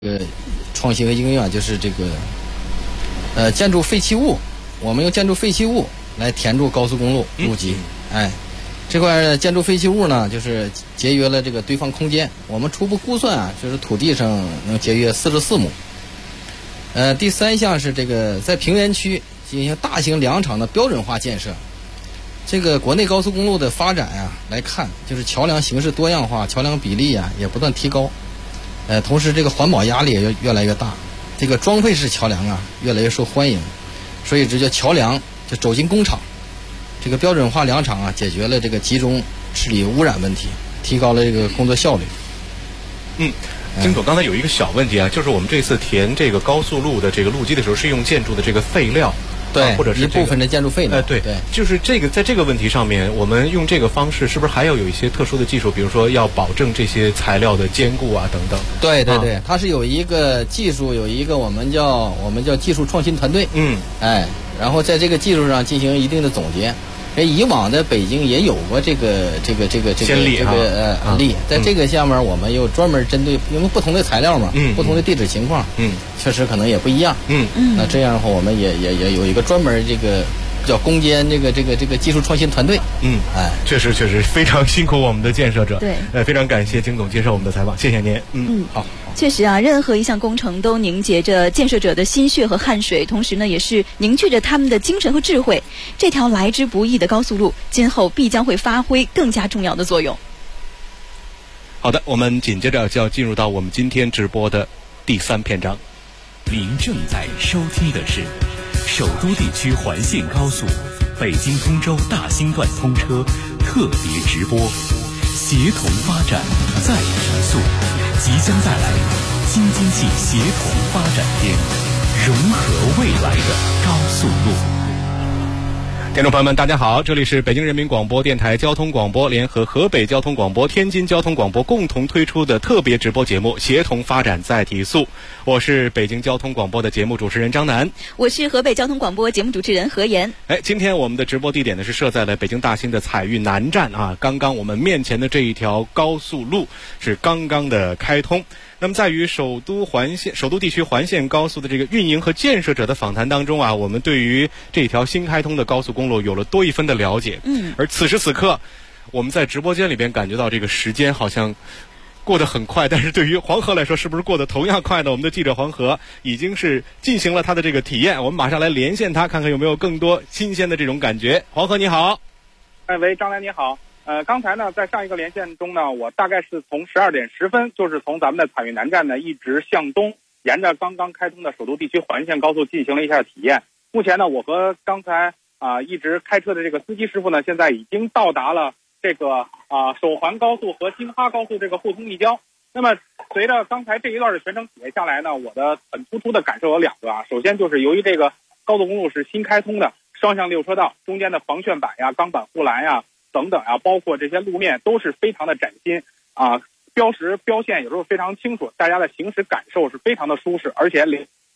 创新和应用就是这个建筑废弃物，我们用建筑废弃物来填筑高速公路路基。这块建筑废弃物呢，就是节约了这个堆放空间。我们初步估算啊，就是土地上能节约44亩。第三项是这个在平原区进行大型两场的标准化建设。这个国内高速公路的发展啊来看，就是桥梁形式多样化，桥梁比例啊也不断提高。同时这个环保压力也越来越大，这个装配式桥梁啊越来越受欢迎，所以这叫桥梁就走进工厂。这个标准化两场啊，解决了这个集中治理污染问题，提高了这个工作效率。 金总，刚才有一个小问题啊，就是我们这次填这个高速路的这个路基的时候，是用建筑的这个废料， 对， 或者是一部分的建筑废料， 对，就是这个在这个问题上面，我们用这个方式，是不是还要有一些特殊的技术，比如说要保证这些材料的坚固啊等等？对， 它是有一个技术，有一个我们叫技术创新团队，然后在这个技术上进行一定的总结。以往的北京也有过这个先例案例，在这个下面我们又专门针对，因为不同的材料嘛，不同的地质情况，确实可能也不一样，那这样的话我们也有一个专门这个叫攻坚这个技术创新团队， 确实非常辛苦我们的建设者， 对， 非常感谢金总接受我们的采访，谢谢您，好。 确实啊，任何一项工程都凝结着建设者的心血和汗水，同时呢，也是凝聚着他们的精神和智慧。这条来之不易的高速路，今后必将会发挥更加重要的作用。 好的，我们紧接着就要进入到我们今天直播的第3篇章。 您正在收听的是首都地区环线高速北京通州大兴段通车特别直播，协同发展再提速，即将带来京津冀协同发展篇，融合未来的高速路。 听众朋友们，大家好，这里是北京人民广播电台交通广播联合河北交通广播、天津交通广播共同推出的特别直播节目《协同发展再提速》，我是北京交通广播的节目主持人张楠， 我是河北交通广播节目主持人何岩。 今天我们的直播地点呢是设在了北京大兴的采育南站啊，刚刚我们面前的这一条高速路是刚刚的开通。那么在于首都地区环线高速的这个运营和建设者的访谈当中啊，我们对于这条新开通的高速公路有了多一分的了解。而此时此刻，我们在直播间里边感觉到这个时间好像过得很快，但是对于黄河来说，是不是过得同样快呢？我们的记者黄河已经是进行了他的这个体验，我们马上来连线他，看看有没有更多新鲜的这种感觉。黄河你好。 喂，张楠你好。刚才呢，在上一个连线中呢，我大概是从12点10分，就是从咱们的采育南站呢一直向东，沿着刚刚开通的首都地区环线高速进行了一下体验。目前呢，我和刚才一直开车的这个司机师傅呢，现在已经到达了这个首环高速和京哈高速这个互通一交。那么随着刚才这一段的全程体验下来呢，我的很突出的感受有2个啊。首先就是由于这个高速公路是新开通的双向6车道，中间的防眩板呀、钢板护栏呀等等啊，包括这些路面都是非常的崭新啊，标识标线有时候非常清楚，大家的行驶感受是非常的舒适，而且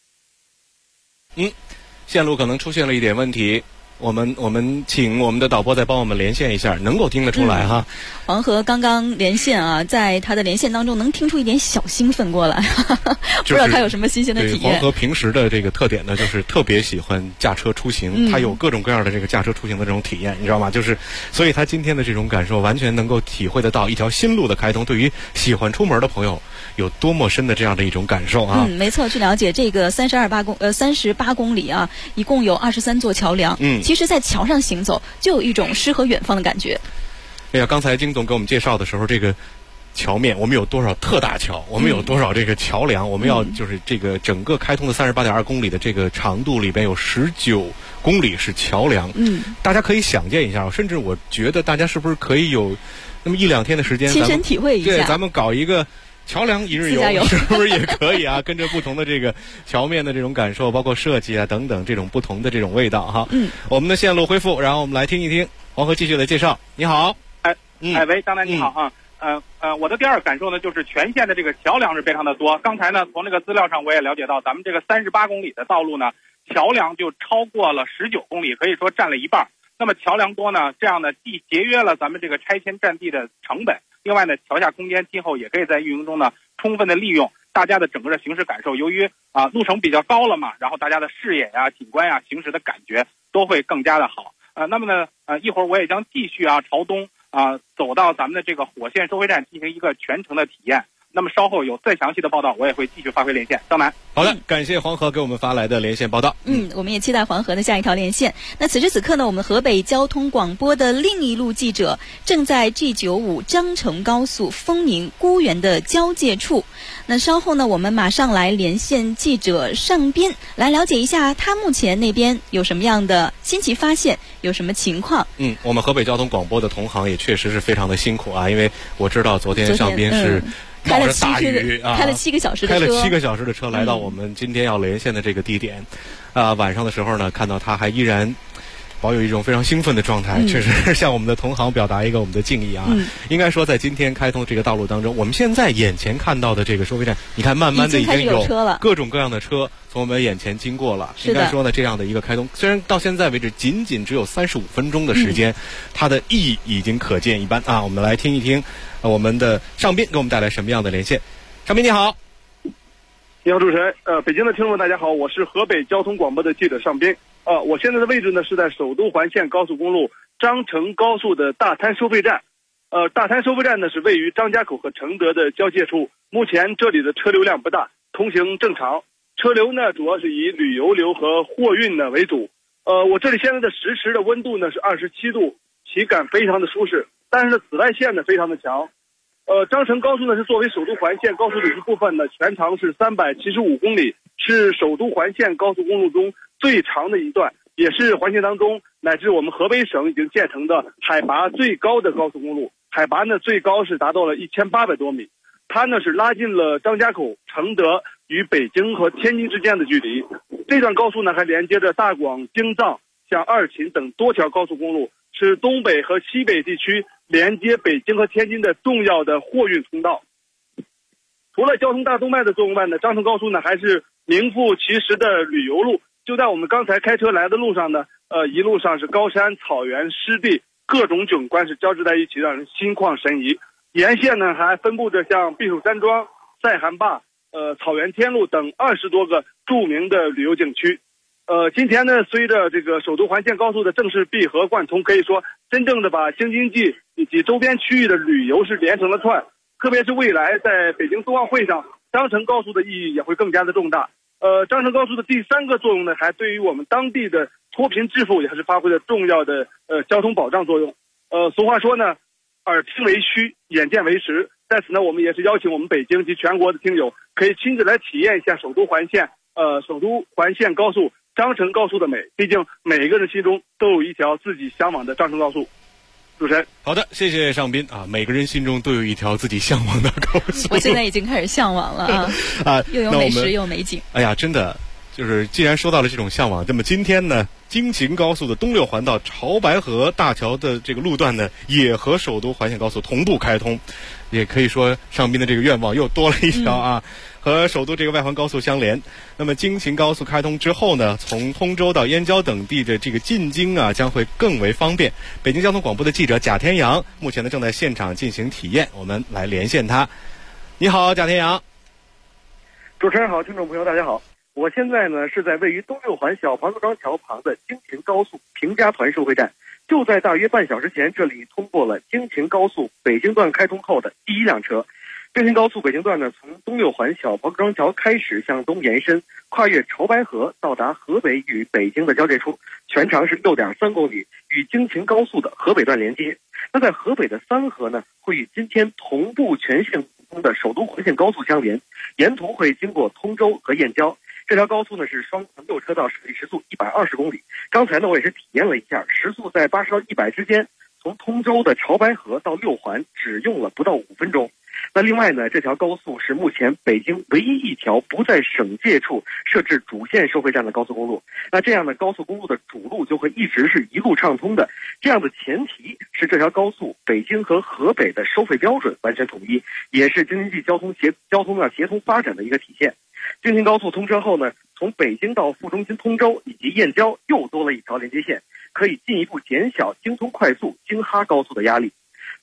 线路可能出现了一点问题，我们请我们的导播再帮我们连线一下，能够听得出来哈。 黄河刚刚连线啊，在他的连线当中能听出一点小兴奋过来，不知道他有什么新鲜的体验。 黄河平时的这个特点呢，就是特别喜欢驾车出行，他有各种各样的这个驾车出行的这种体验，你知道吗？就是所以他今天的这种感受完全能够体会得到一条新路的开通对于喜欢出门的朋友有多么深的这样的一种感受啊。 没错，据了解这个38公里啊，一共有23座桥梁。其实在桥上行走就有一种诗和远方的感觉。 哎呀，刚才金总给我们介绍的时候，这个桥面我们有多少特大桥，我们有多少这个桥梁，我们要就是这个整个开通的38.2公里的这个长度里边有19公里是桥梁。大家可以想见一下，甚至我觉得大家是不是可以有那么1-2天的时间亲身体会一下， 对，咱们搞一个桥梁一日游，是不是也可以啊？跟着不同的这个桥面的这种感受，包括设计啊等等这种不同的这种味道哈。我们的线路恢复，然后我们来听一听黄河继续的介绍。你好。 喂，张楠你好啊。我的第二个感受呢，就是全线的这个桥梁是非常的多。刚才呢，从这个资料上我也了解到，咱们这个38公里的道路呢，桥梁就超过了19公里，可以说占了一半。那么桥梁多呢，这样呢，既节约了咱们这个拆迁占地的成本，另外呢，桥下空间今后也可以在运营中呢充分的利用。 大家的整个的行驶感受，由于路程比较高了嘛，然后大家的视野呀、景观呀、行驶的感觉都会更加的好。那么呢，一会儿我也将继续朝东走到咱们的这个火线收费站进行一个全程的体验。那么稍后有再详细的报道，我也会继续发回连线。张楠， 好的，感谢黄河给我们发来的连线报道。 我们也期待黄河的下一条连线。那此时此刻呢，我们河北交通广播的另一路记者正在 G95 张成高速丰宁沽源的交界处。那稍后呢，我们马上来连线记者尚斌，来了解一下他目前那边有什么样的新奇发现，有什么情况。 我们河北交通广播的同行也确实是非常的辛苦因为我知道昨天尚斌是冒着大雨开了7个小时的车， 开了7个小时的车来到我们今天要连线的这个地点。晚上的时候呢，看到他还依然保有一种非常兴奋的状态，确实向我们的同行表达一个我们的敬意应该说，在今天开通的这个道路当中，我们现在眼前看到的这个收费站，你看慢慢的已经有各种各样的车从我们眼前经过了。应该说呢，这样的一个开通，虽然到现在为止仅仅只有35分钟的时间，它的意义已经可见一斑我们来听一听我们的尚斌给我们带来什么样的连线。尚斌你好。 你好，主持人。北京的听众大家好，我是河北交通广播的记者尚斌。我现在的位置呢是在首都环线高速公路张成高速的大滩收费站。大滩收费站呢是位于张家口和承德的交界处。目前这里的车流量不大，通行正常。车流呢主要是以旅游流和货运呢为主。我这里现在的实时的温度呢是27度，体感非常的舒适，但是呢紫外线呢非常的强。张成高速呢是作为首都环线高速的一部分呢，全长是375公里，是首都环线高速公路中最长的一段，也是环线当中乃至我们河北省已经建成的海拔最高的高速公路，海拔呢最高是达到了1800多米。它呢是拉近了张家口、承德与北京和天津之间的距离。这段高速呢还连接着大广、京藏、像二秦等多条高速公路，是东北和西北地区连接北京和天津的重要的货运通道。除了交通大动脉的作用外呢，张成高速呢还是名副其实的旅游路。就在我们刚才开车来的路上呢，一路上是高山、草原、湿地，各种景观是交织在一起，让人心旷神怡。沿线呢还分布着像避暑山庄、塞罕坝、草原天路等20多个著名的旅游景区。今天呢，随着这个首都环线高速的正式闭合贯通，可以说真正的把京津冀以及周边区域的旅游是连成了串。特别是未来在北京冬奥会上，张成高速的意义也会更加的重大。张成高速的第3个作用呢，还对于我们当地的脱贫致富也还是发挥了重要的交通保障作用。俗话说呢，耳听为虚，眼见为实。在此呢，我们也是邀请我们北京及全国的听友，可以亲自来体验一下首都环线高速张成高速的美。毕竟每一个人心中都有一条自己向往的张成高速。主持人， 好的，谢谢尚斌每个人心中都有一条自己向往的高速。 我现在已经开始向往了又有美食又有美景。 哎呀，真的就是既然说到了这种向往，那么今天呢，京秦高速的东六环到潮白河大桥的这个路段呢，也和首都环线高速同步开通，也可以说尚斌的这个愿望又多了一条和首都这个外环高速相连。那么京秦高速开通之后呢，从通州到燕郊等地的这个进京将会更为方便。北京交通广播的记者贾天阳目前呢正在现场进行体验，我们来连线他。你好，贾天阳。 主持人好，听众朋友大家好。我现在呢是在位于东六环小庞各庄桥旁的京秦高速平家团收费站，就在大约半小时前，这里通过了京秦高速北京段开通后的第1辆车。京秦高速北京段呢，从东六环小庞各庄桥开始向东延伸，跨越潮白河，到达河北与北京的交界处，全长是6.3公里，与京秦高速的河北段连接。那在河北的三河呢，会与今天同步全线通的首都环线高速相连，沿途会经过通州和燕郊。这条高速呢是双层6车道，设计时速120公里。刚才呢我也是体验了一下，时速在80到100之间。从通州的潮白河到六环只用了不到5分钟。那另外呢，这条高速是目前北京唯一一条不在省界处设置主线收费站的高速公路。那这样的高速公路的主路就会一直是一路畅通的。这样的前提是这条高速北京和河北的收费标准完全统一，也是京津冀交通协同发展的一个体现。京秦高速通车后呢，从北京到副中心通州以及燕郊又多了一条连接线，可以进一步减小京通快速京哈高速的压力。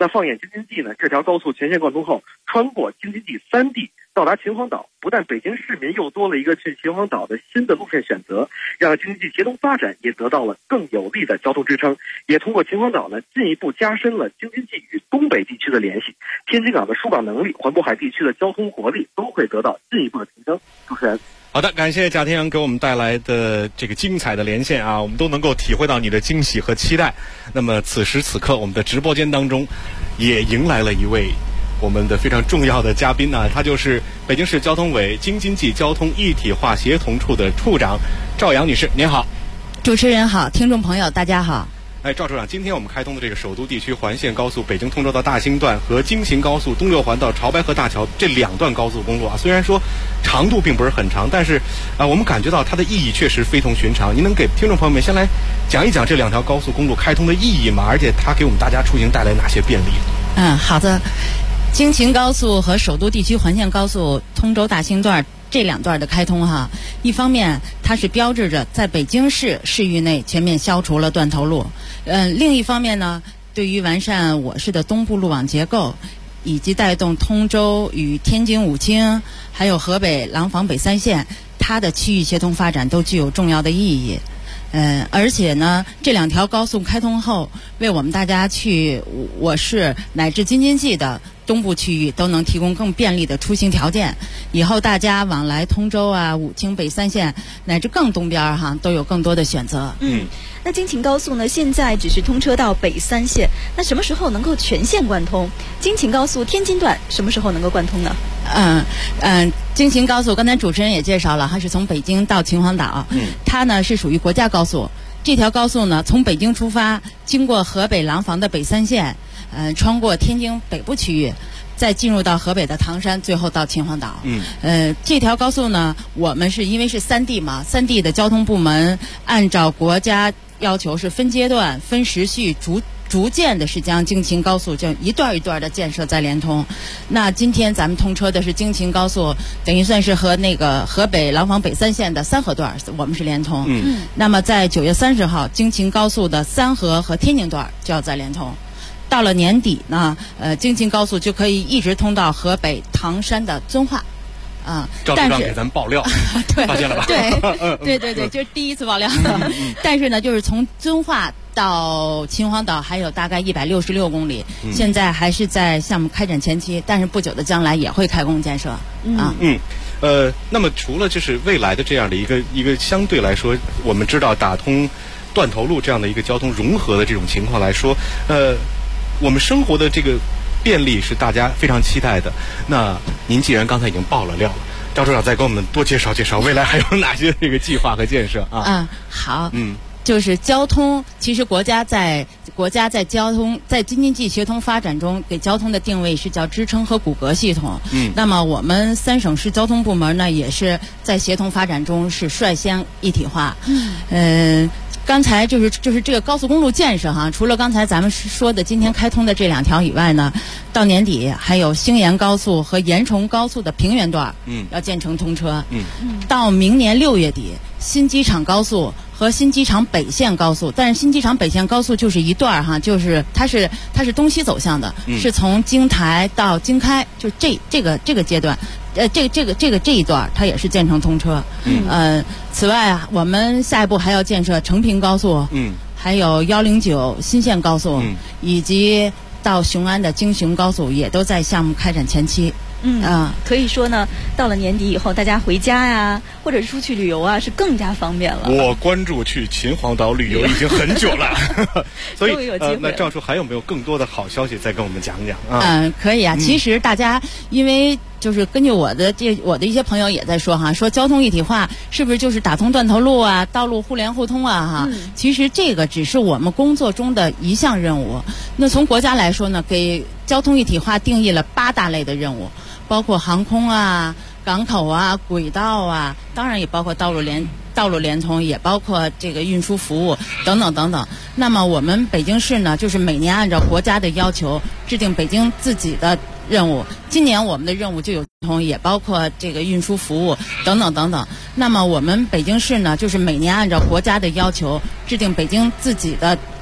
那放眼京津冀呢，这条高速全线贯通后，穿过京津冀3地，到达秦皇岛，不但北京市民又多了一个去秦皇岛的新的路线选择，让京津冀协同发展也得到了更有力的交通支撑，也通过秦皇岛呢，进一步加深了京津冀与东北地区的联系。天津港的输港能力、环渤海地区的交通活力都会得到进一步的提升。主持人。 好的，感谢贾天阳给我们带来的这个精彩的连线啊，我们都能够体会到你的惊喜和期待。那么此时此刻，我们的直播间当中也迎来了一位我们的非常重要的嘉宾呢，他就是北京市交通委京津冀交通一体化协同处的处长赵阳女士，您好。 主持人好，听众朋友大家好。 赵处长，今天我们开通的这个首都地区环线高速北京通州到大兴段和京秦高速东六环到潮白河大桥这2段高速公路啊，虽然说长度并不是很长，但是我们感觉到它的意义确实非同寻常。您能给听众朋友们先来讲一讲这2条高速公路开通的意义吗？而且它给我们大家出行带来哪些便利？ 好的。京秦高速和首都地区环线高速通州大兴段这2段的开通哈，一方面它是标志着在北京市市域内全面消除了断头路，另一方面呢，对于完善我市的东部路网结构，以及带动通州与天津武清，还有河北廊坊北3线，它的区域协同发展都具有重要的意义。而且呢，这2条高速开通后，为我们大家去我市乃至京津冀的东部区域都能提供更便利的出行条件。以后大家往来通州啊、武清北3线乃至更东边都有更多的选择。 那京秦高速呢，现在只是通车到北3线，那什么时候能够全线贯通？京秦高速天津段什么时候能够贯通呢？ 京秦高速刚才主持人也介绍了，它是从北京到秦皇岛，它呢是属于国家高速。这条高速呢，从北京出发，经过河北廊坊的北3线，穿过天津北部区域，再进入到河北的唐山，最后到秦皇岛。这条高速呢，我们是因为是3地嘛，3地的交通部门按照国家要求是分阶段、分时序逐渐的是将京秦高速就一段一段的建设再连通。那今天咱们通车的是京秦高速，等于算是和那个河北廊坊北3线的3河段我们是连通。那么在9月30号，京秦高速的3河和天津段就要再连通。到了年底呢，京秦高速就可以一直通到河北唐山的遵化。 赵处长给咱们爆料， 对， 发现了吧？ 对，就是第一次爆料。但是呢，就是从遵化到秦皇岛还有大概166公里，现在还是在项目开展前期，但是不久的将来也会开工建设。 那么除了就是未来的这样的一个相对来说，我们知道打通断头路这样的一个交通融合的这种情况来说，我们生活的这个便利是大家非常期待的。那您既然刚才已经爆了料了，赵处长再给我们多介绍介绍未来还有哪些这个计划和建设啊？ 好。就是交通，其实国家在交通在京津冀协同发展中给交通的定位是叫支撑和骨骼系统。那么我们3省市交通部门呢，也是在协同发展中是率先一体化。刚才就是这个高速公路建设除了刚才咱们说的今天开通的这2条以外呢，到年底还有兴延高速和延崇高速的平原段要建成通车。到明年6月底，新机场高速和新机场北线高速，但是新机场北线高速就是一段就是它是东西走向的，是从京台到京开，就这个阶段。这一段它也是建成通车。此外我们下一步还要建设成平高速，还有109新线高速，以及到雄安的京雄高速也都在项目开展前期。 可以说呢，到了年底以后，大家回家呀，或者是出去旅游啊，是更加方便了。 我关注去秦皇岛旅游已经很久了，所以那赵处还有没有更多的好消息再跟我们讲讲？ 可以啊。其实大家因为就是根据我的一些朋友也在说说交通一体化是不是就是打通断头路啊，道路互联互通啊其实这个只是我们工作中的一项任务。那从国家来说呢，给交通一体化定义了8大类的任务，包括航空啊、港口啊、轨道啊，当然也包括道路连通，也包括这个运输服务等等等等。那么我们北京市呢，就是每年按照国家的要求制定北京自己的任务。今年我们的任务就有也包括这个运输服务等等等等。那么我们北京市呢，就是每年按照国家的要求制定北京自己的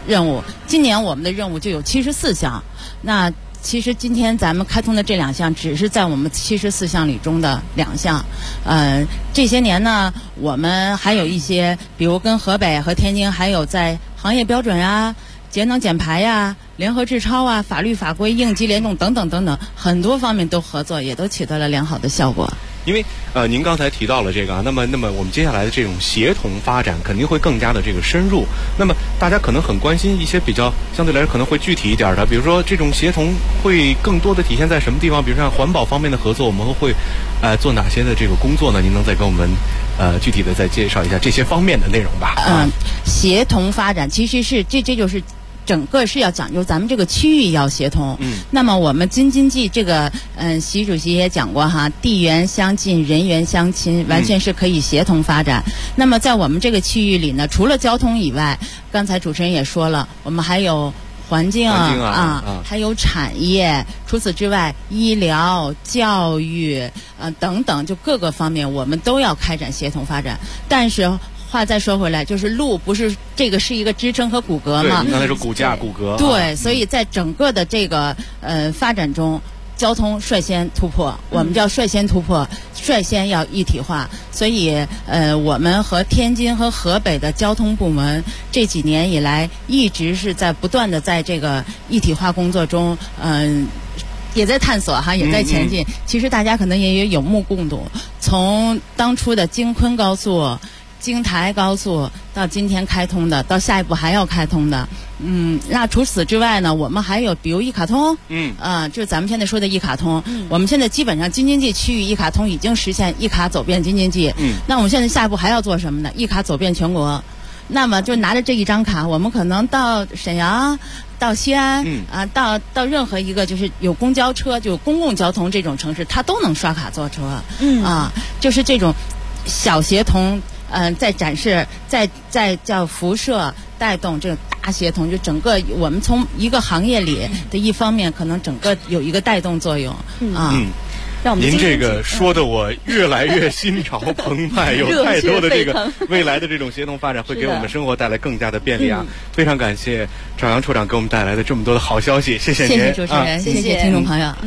任务。今年我们的任务就有74项，那其实今天咱们开通的这2项只是在我们74项里中的2项。这些年呢，我们还有一些，比如跟河北和天津还有在行业标准啊、节能减排呀、联合制超啊、法律法规、应急联动等等等等很多方面都合作，也都取得了良好的效果。 因为您刚才提到了这个啊，那么我们接下来的这种协同发展肯定会更加的这个深入。那么大家可能很关心一些比较相对来说可能会具体一点的，比如说这种协同会更多的体现在什么地方？比如像环保方面的合作，我们会做哪些的这个工作呢？您能再跟我们具体的再介绍一下这些方面的内容吧？ 协同发展其实是这就是整个是要讲究咱们这个区域要协同。那么我们京津冀这个习主席也讲过哈，地缘相近，人员相亲，完全是可以协同发展。那么在我们这个区域里呢，除了交通以外，刚才主持人也说了，我们还有环境还有产业，除此之外，医疗、教育等等，就各个方面我们都要开展协同发展。但是话再说回来，就是路不是这个是一个支撑和骨骼嘛？ 对，刚才说骨架、骨骼。 对，所以在整个的这个发展中，交通率先突破，我们叫率先突破，率先要一体化。所以我们和天津和河北的交通部门这几年以来一直是在不断的在这个一体化工作中，也在探索哈，也在前进。其实大家可能也有目共睹，从当初的京昆高速、京台高速到今天开通的，到下一步还要开通的。那除此之外呢，我们还有比如一卡通，就是咱们现在说的一卡通。我们现在基本上京津冀区域一卡通已经实现一卡走遍京津冀。那我们现在下一步还要做什么呢？一卡走遍全国。那么就拿着这一张卡，我们可能到沈阳、到西安，到任何一个就是有公交车、就有公共交通这种城市，它都能刷卡坐车。就是这种小协同。在展示，在叫辐射带动这种大协同，就整个我们从一个行业里的一方面，可能整个有一个带动作用。 让我们您这个说的我越来越心潮澎湃，有太多的这个未来的这种协同发展会给我们生活带来更加的便利啊！非常感谢赵阳处长给我们带来的这么多的好消息，谢谢您， 谢谢主持人，谢谢听众朋友。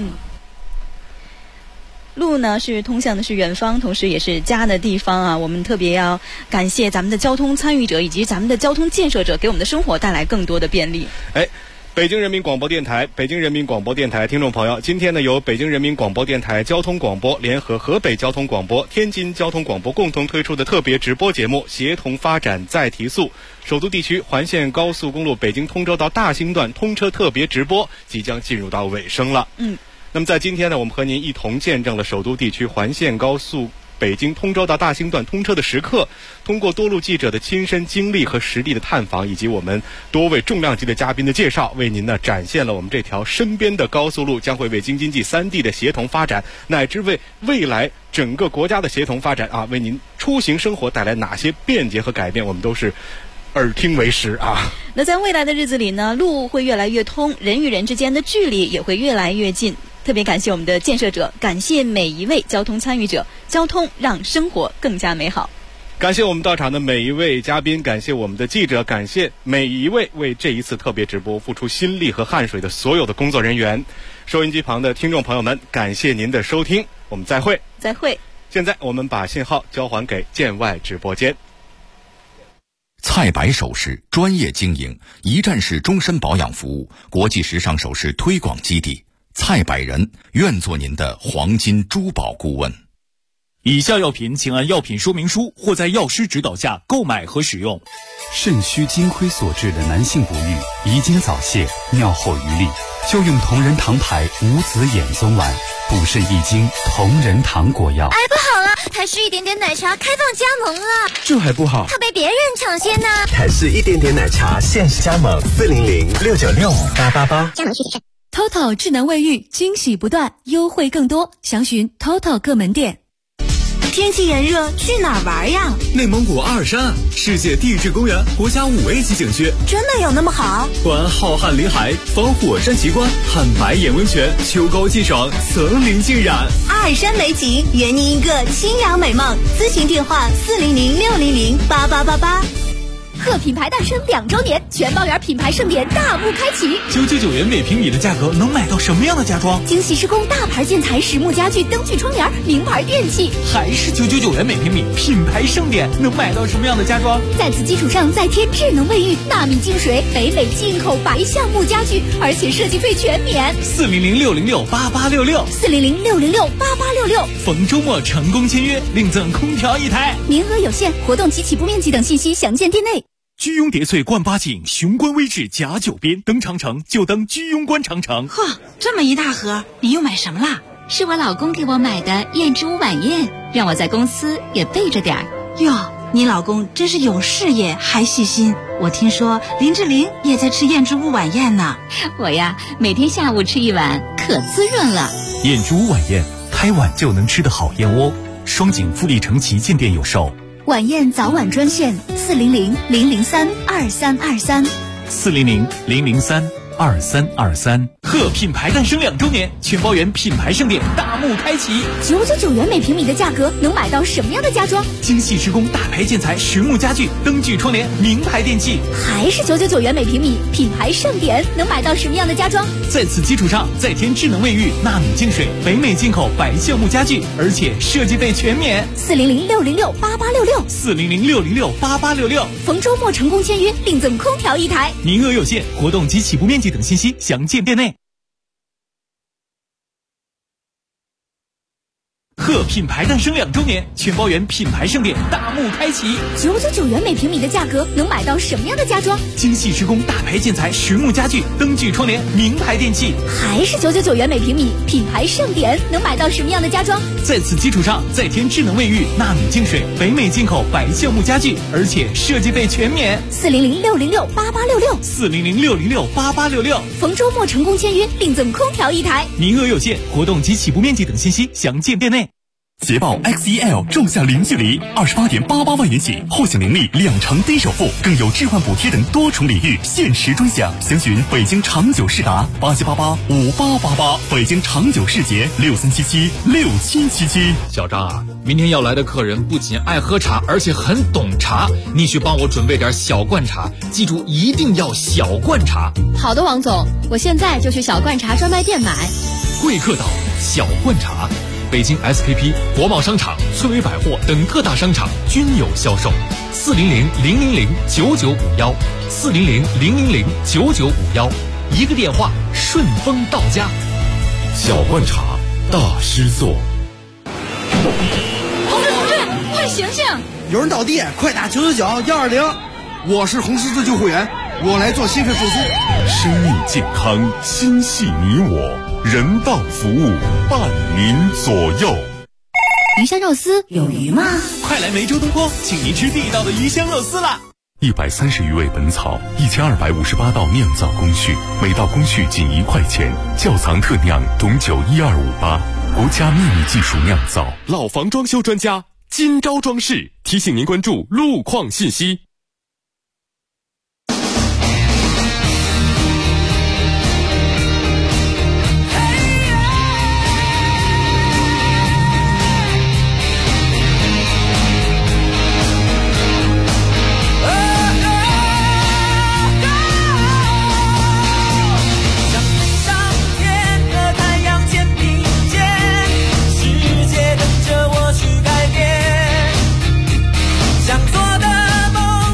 路呢是通向的是远方，同时也是家的地方啊！我们特别要感谢咱们的交通参与者以及咱们的交通建设者，给我们的生活带来更多的便利。 北京人民广播电台，听众朋友，今天呢由北京人民广播电台交通广播联合河北交通广播、天津交通广播共同推出的特别直播节目《协同发展再提速》首都地区环线高速公路北京通州到大兴段通车特别直播即将进入到尾声了。那么在今天呢，我们和您一同见证了首都地区环线高速北京通州到大兴段通车的时刻，通过多路记者的亲身经历和实地的探访，以及我们多位重量级的嘉宾的介绍，为您呢展现了我们这条身边的高速路将会为京津冀3地的协同发展，乃至为未来整个国家的协同发展为您出行生活带来哪些便捷和改变，我们都是耳听为实啊。 那在未来的日子里呢，路会越来越通，人与人之间的距离也会越来越近。特别感谢我们的建设者，感谢每一位交通参与者，交通让生活更加美好。 感谢我们到场的每一位嘉宾，感谢我们的记者，感谢每一位为这一次特别直播付出心力和汗水的所有的工作人员。收音机旁的听众朋友们，感谢您的收听，我们再会。 再会。 现在我们把信号交还给建外直播间。 蔡白首饰专业经营，一站式终身保养服务，国际时尚首饰推广基地。蔡百人愿做您的黄金珠宝顾问。 以下药品请按药品说明书或在药师指导下购买和使用。 肾虚金亏所致的男性不育、遗精早泄、尿后余力，就用同仁堂牌无籽眼松丸，补肾益精，同仁堂果药。 不好了，台式一点点奶茶开放加盟了。 这还不好， 它被别人抢先呢。 台式一点点奶茶限时加盟，40069658888。加盟需谨慎。 TOTO 智能卫浴惊喜不断，优惠更多，详询 TOTO 各门店。 天气炎热，去哪儿玩呀？ 内蒙古阿尔山，世界地质公园，国家5A级景区， 真的有那么好？ 观浩瀚林海，访火山奇观，看白眼温泉，秋高气爽，层林尽染。 阿尔山美景，圆您一个清凉美梦。咨询电话40060088888。 贺品牌诞生2周年，全包圆品牌盛典大幕开启。 999元每平米的价格能买到什么样的家装？ 精细施工大牌建材、实木家具、灯具、窗帘、名牌电器。 还是999元每平米，品牌盛典能买到什么样的家装？ 在此基础上再添智能卫浴、纳米净水、北美进口白橡木家具，而且设计费全免。 400-606-8866，400-606-8866。逢周末成功签约，另赠空调1台， 名额有限，活动及起步面积等信息详见店内。 居庸叠翠冠八景，雄关微志甲9边，登长城就登居庸关长城。 嚯，这么一大盒，你又买什么啦？ 是我老公给我买的燕之屋晚宴，让我在公司也备着点儿。 哟，你老公真是有事业还细心。我听说林志玲也在吃燕之屋晚宴呢。 我呀，每天下午吃一碗，可滋润了。 燕之屋晚宴，开碗就能吃的好燕窝。双井富力城旗舰店有售。 晚宴早晚专线400-003-2323。 400-003-2323。贺品牌诞生2周年，全包圆品牌盛典大幕开启。 999元每平米的价格能买到什么样的家装？ 精细施工大牌建材、实木家具、灯具、窗帘、名牌电器。 还是999元每平米，品牌盛典能买到什么样的家装？ 在此基础上再添智能卫浴、纳米净水、北美进口白橡木家具，而且设计费全免。 400-606-8866，400-606-8866。逢周末成功签约，另赠空调1台， 名额有限，活动及起步面积等信息详见店内。贺品牌诞生2周年，全包圆品牌盛典大幕开启。 999元每平米的价格能买到什么样的家装？ 精细施工大牌建材、实木家具、灯具、窗帘、名牌电器。 还是999元每平米，品牌盛典能买到什么样的家装？ 在此基础上再添智能卫浴、纳米净水、北美进口白橡木家具，而且设计费全免。 400-606-8866，400-606-8866。逢周末成功签约，另赠空调1台， 名额有限，活动及起步面积等信息详见店内。 捷豹 XEL 仲夏零距离，28.88万元起，后享年利2成低首付，更有置换补贴等多重礼遇，限时专享。详询北京长久世达87885888，北京长久世捷63776777。 小张啊，明天要来的客人不仅爱喝茶，而且很懂茶，你去帮我准备点小罐茶，记住一定要小罐茶。 好的，王总，我现在就去小罐茶专卖店买。 贵客岛小罐茶。北京 SKP、国贸商场、翠微百货等各大商场均有销售。400-000-9951，400-000-9951，一个电话，顺丰到家。 小罐茶，大师做。 同志，快醒醒！ 有人倒地，快打999-120。我是红十字救护员，我来做心肺复苏。 生命健康，心系你我。人道服务，伴您左右。 鱼香肉丝有鱼吗？ 快来梅州东坡，请您吃地道的鱼香肉丝啦 ！130余味本草，1258道酿造工序，每道工序仅1块钱。窖藏特酿董酒12588，国家秘密技术酿造。 老房装修专家金招装饰提醒您关注路况信息。 想做的梦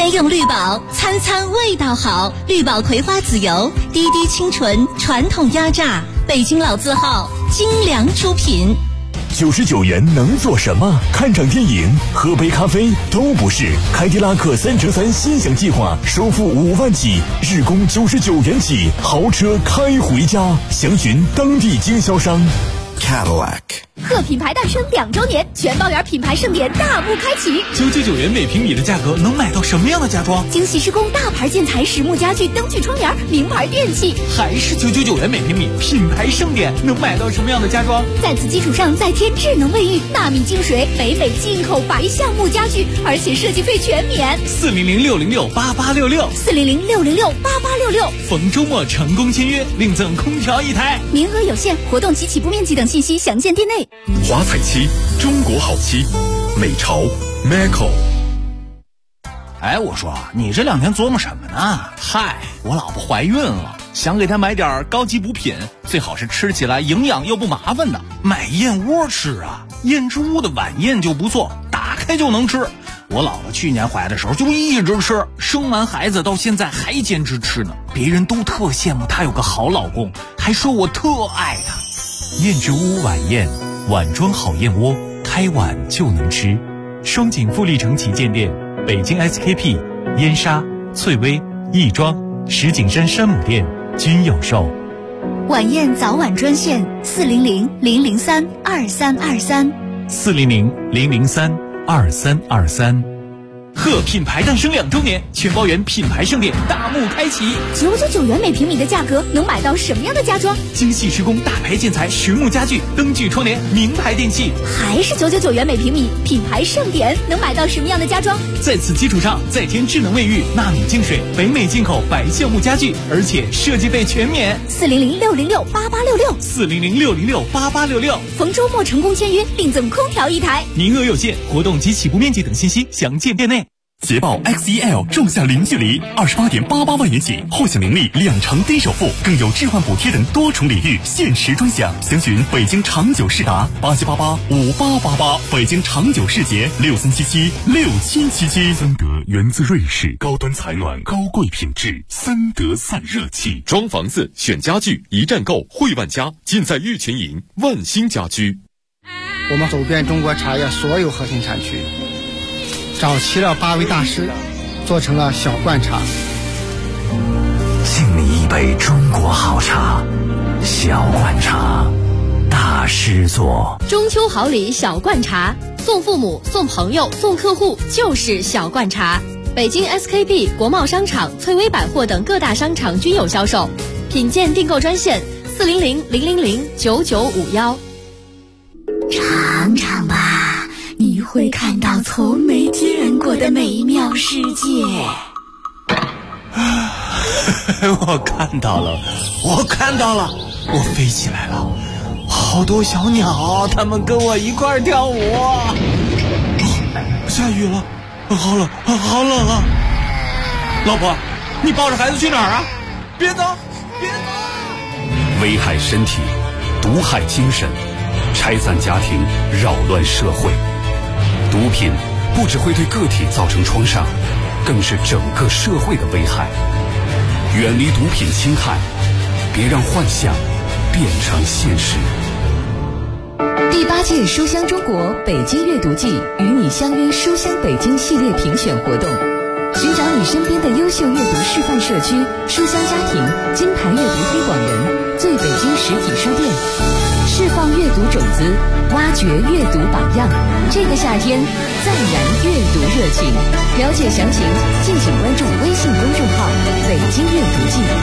用绿宝，餐餐味道好。绿宝葵花籽油，滴滴清纯，传统压榨，北京老字号，精良出品。 99元能做什么？看场电影、喝杯咖啡都不是。凯迪拉克3×3心想计划，首付5万起，日供99元起，豪车开回家。详询当地经销商。 Cadillac。 贺品牌诞生2周年，全包圆品牌盛典大幕开启。 999元每平米的价格能买到什么样的家装？ 精细施工大牌建材、实木家具、灯具窗帘、名牌电器。 还是999元每平米，品牌盛典能买到什么样的家装？ 在此基础上再添智能卫浴、纳米净水、北美进口白橡木家具，而且设计费全免。 400-606-8866，400-606-8866。逢周末成功签约，另赠空调1台， 名额有限，活动及起步面积等信息详见店内。 华彩漆，中国好漆，美潮 Macco。 哎，我说你这2天琢磨什么呢？嗨，我老婆怀孕了，想给她买点高级补品，最好是吃起来营养又不麻烦的。买燕窝吃啊，燕之屋的晚宴就不错，打开就能吃。我老婆去年怀的时候就一直吃，生完孩子到现在还坚持吃呢。别人都特羡慕她有个好老公，还说我特爱她。 燕之屋晚宴，碗装好燕窝，开碗就能吃。双井富力城旗舰店，北京 SKP、燕莎、翠微、亦庄、石景山山姆店均有售。 晚宴早晚专线400-003-2323。 400-003-2323。 贺品牌诞生2周年，全包圆品牌盛典大幕开启。 999元每平米的价格能买到什么样的家装？ 精细施工大牌建材、实木家具、灯具窗帘、名牌电器。 还是999元每平米，品牌盛典能买到什么样的家装？ 在此基础上再添智能卫浴、纳米净水、北美进口白橡木家具，而且设计费全免。 400-606-8866，400-606-8866。逢周末成功签约，另赠空调1台， 名额有限，活动及起步面积等信息详见店内。 捷豹 XEL 仲夏零距离，28.88万元起，后享名利2成低首付，更有置换补贴等多重礼遇，限时专享。详询北京长久世达87885888，北京长久世捷63776777。 三德源自瑞士，高端采暖，高贵品质，三德散热器。 装房子选家具，一站购汇万家，尽在玉泉营万兴家居。 我们走遍中国茶叶所有核心产区，找齐了8位大师，做成了小罐茶。 敬你一杯中国好茶，小罐茶，大师做。 中秋好礼小罐茶，送父母、送朋友、送客户就是小罐茶。北京 SKP、国贸商场、翠微百货等各大商场均有销售。品鉴订购专线400-000-9951。 尝尝吧，你会看到从没见过的美妙世界。 我看到了，我飞起来了，好多小鸟，它们跟我一块跳舞。下雨了，好冷啊！老婆，你抱着孩子去哪儿啊？别走！ 危害身体，毒害精神，拆散家庭，扰乱社会。毒品不只会对个体造成创伤，更是整个社会的危害。远离毒品侵害，别让幻想变成现实。 第8届书香中国北京阅读季与你相约书香北京系列评选活动，寻找你身边的优秀阅读示范社区、书香家庭、金牌阅读推广人、最北京实体书店，释放阅读种子，挖掘阅读榜样。这个夏天，再燃阅读热情。了解详情，敬请关注微信公众号“北京阅读季”。